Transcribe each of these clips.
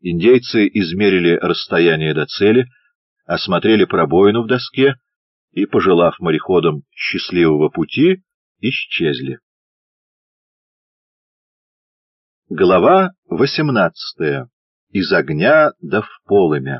Индейцы измерили расстояние до цели, осмотрели пробоину в доске и, пожелав мореходам счастливого пути, исчезли. Глава 18. Из огня до в полымя.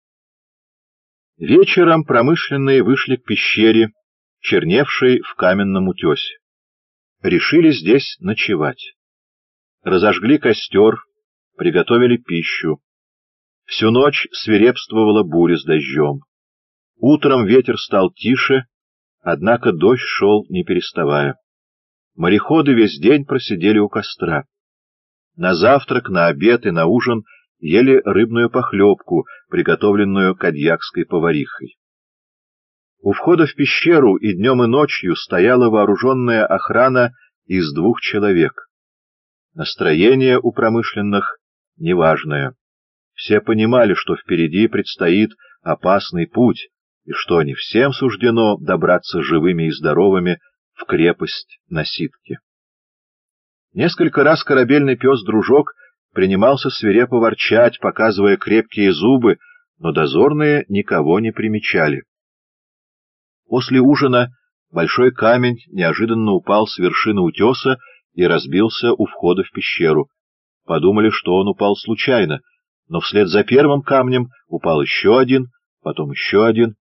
Вечером промышленные вышли к пещере, черневшей в каменном утесе. Решили здесь ночевать. Разожгли костер, приготовили пищу. Всю ночь свирепствовала буря с дождем. Утром ветер стал тише, однако дождь шел не переставая. Мореходы весь день просидели у костра. На завтрак, на обед и на ужин ели рыбную похлебку, приготовленную кадьякской поварихой. У входа в пещеру и днем и ночью стояла вооруженная охрана из 2 человек. Настроение у промышленных неважное. Все понимали, что впереди предстоит опасный путь, и что не всем суждено добраться живыми и здоровыми в крепость Наситки. Несколько раз корабельный пес-дружок принимался свирепо ворчать, показывая крепкие зубы, но дозорные никого не примечали. После ужина большой камень неожиданно упал с вершины утеса и разбился у входа в пещеру. Подумали, что он упал случайно, но вслед за первым камнем упал еще один, потом еще один.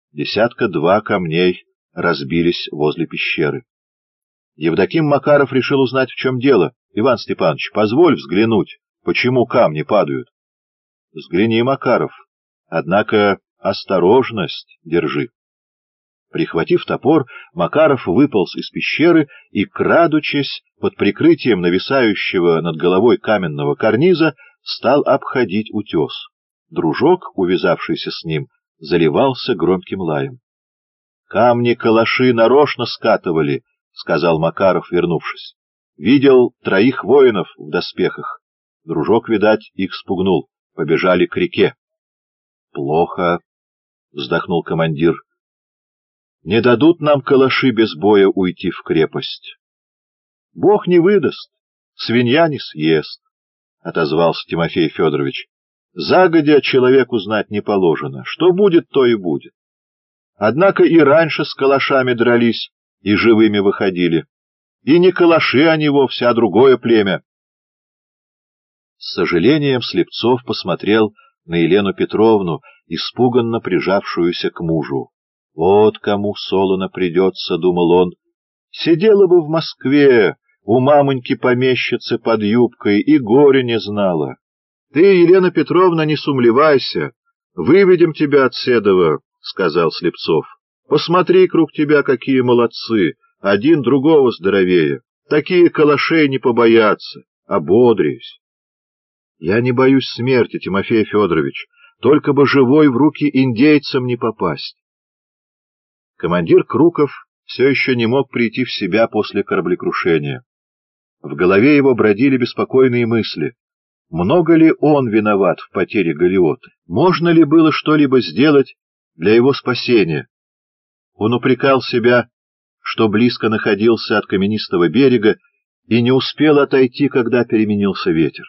2 камней разбились возле пещеры. Евдоким Макаров решил узнать, в чем дело. — Иван Степанович, позволь взглянуть, почему камни падают. — Взгляни, Макаров, однако осторожность держи. Прихватив топор, Макаров выполз из пещеры и, крадучись под прикрытием нависающего над головой каменного карниза, стал обходить утес. Дружок, увязавшийся с ним, заливался громким лаем. — Камни-калаши нарочно скатывали, — сказал Макаров, вернувшись. — Видел 3 воинов в доспехах. Дружок, видать, их спугнул. Побежали к реке. — Плохо, — вздохнул командир. — Не дадут нам калаши без боя уйти в крепость. — Бог не выдаст, свинья не съест, — отозвался Тимофей Федорович. — Загодя человеку знать не положено. Что будет, то и будет. Однако и раньше с калашами дрались и живыми выходили. И не калаши они вовсе, а другое племя. С сожалением Слепцов посмотрел на Елену Петровну, испуганно прижавшуюся к мужу. Вот кому солоно придется, — думал он. Сидела бы в Москве, у мамоньки-помещицы под юбкой, и горя не знала. Ты, Елена Петровна, не сумлевайся, выведем тебя от Седова, — сказал Слепцов. Посмотри круг тебя, какие молодцы, один другого здоровее. Такие калашей не побоятся, ободрись. Я не боюсь смерти, Тимофей Федорович, только бы живой в руки индейцам не попасть. Командир Круков все еще не мог прийти в себя после кораблекрушения. В голове его бродили беспокойные мысли. Много ли он виноват в потере галеоты? Можно ли было что-либо сделать для его спасения? Он упрекал себя, что близко находился от каменистого берега и не успел отойти, когда переменился ветер.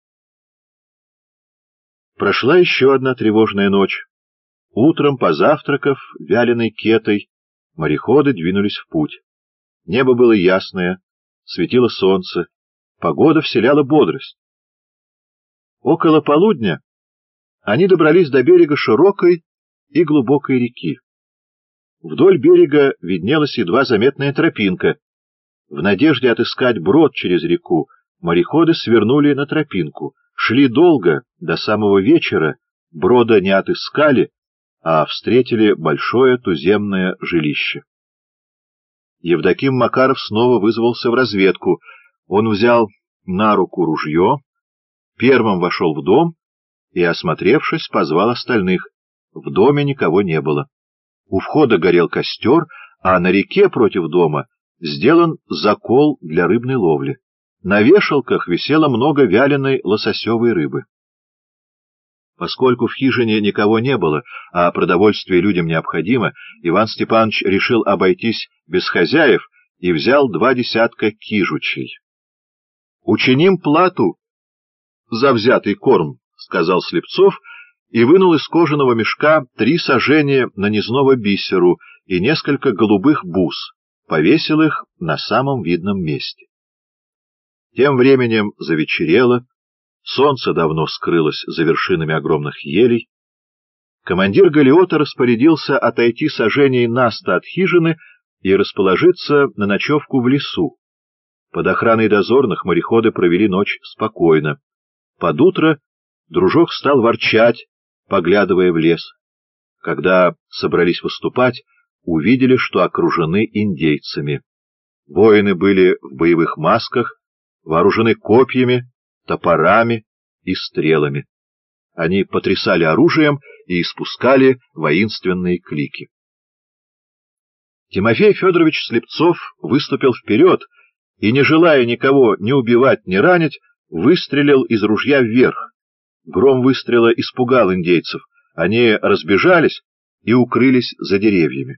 Прошла еще одна тревожная ночь. Утром, позавтракав вяленой кетой, мореходы двинулись в путь. Небо было ясное, светило солнце, погода вселяла бодрость. Около полудня они добрались до берега широкой и глубокой реки. Вдоль берега виднелась едва заметная тропинка. В надежде отыскать брод через реку мореходы свернули на тропинку. Шли долго, до самого вечера, брода не отыскали, а встретили большое туземное жилище. Евдоким Макаров снова вызвался в разведку. Он взял на руку ружье, первым вошел в дом и, осмотревшись, позвал остальных. В доме никого не было. У входа горел костер, а на реке против дома сделан закол для рыбной ловли. На вешалках висело много вяленой лососевой рыбы. Поскольку в хижине никого не было, а продовольствие людям необходимо, Иван Степанович решил обойтись без хозяев и взял 2 десятка кижучей. — Учиним плату за взятый корм, — сказал Слепцов и вынул из кожаного мешка 3 сажения нанизного бисеру и несколько голубых бус, повесил их на самом видном месте. Тем временем завечерело, солнце давно скрылось за вершинами огромных елей. Командир галеота распорядился отойти саженей на 100 от хижины и расположиться на ночевку в лесу. Под охраной дозорных мореходы провели ночь спокойно. Под утро Дружок стал ворчать, поглядывая в лес. Когда собрались выступать, увидели, что окружены индейцами. Воины были в боевых масках, вооружены копьями, топорами и стрелами. Они потрясали оружием и испускали воинственные клики. Тимофей Федорович Слепцов выступил вперед и, не желая никого ни убивать, ни ранить, выстрелил из ружья вверх. Гром выстрела испугал индейцев, они разбежались и укрылись за деревьями.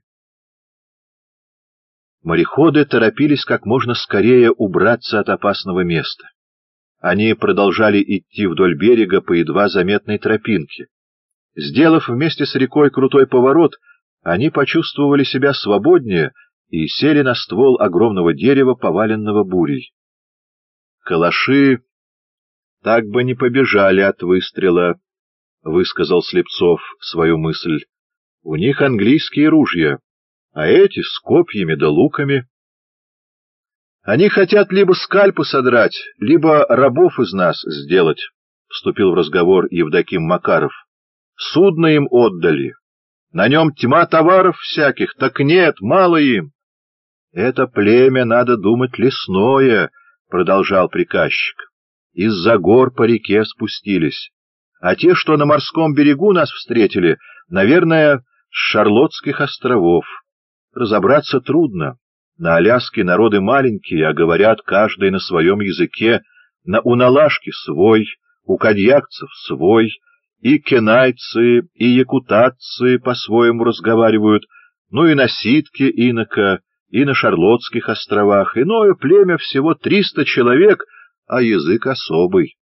Мореходы торопились как можно скорее убраться от опасного места. Они продолжали идти вдоль берега по едва заметной тропинке. Сделав вместе с рекой крутой поворот, они почувствовали себя свободнее и сели на ствол огромного дерева, поваленного бурей. «Калаши так бы не побежали от выстрела», — высказал Слепцов свою мысль. «У них английские ружья, а эти с копьями да луками. Они хотят либо скальпы содрать, либо рабов из нас сделать», — вступил в разговор Евдоким Макаров. «Судно им отдали. На нем тьма товаров всяких, так нет, мало им». «Это племя, надо думать, лесное», — продолжал приказчик. «Из-за гор по реке спустились. А те, что на морском берегу нас встретили, наверное, с Шарлоттских островов. Разобраться трудно. На Аляске народы маленькие, а говорят каждый на своем языке. На Уналашке свой, у кадьякцев свой, и кенайцы, и якутатцы по-своему разговаривают, ну и на Ситке инока, и на Шарлоттских островах. Иное племя всего 300 человек, а язык особый.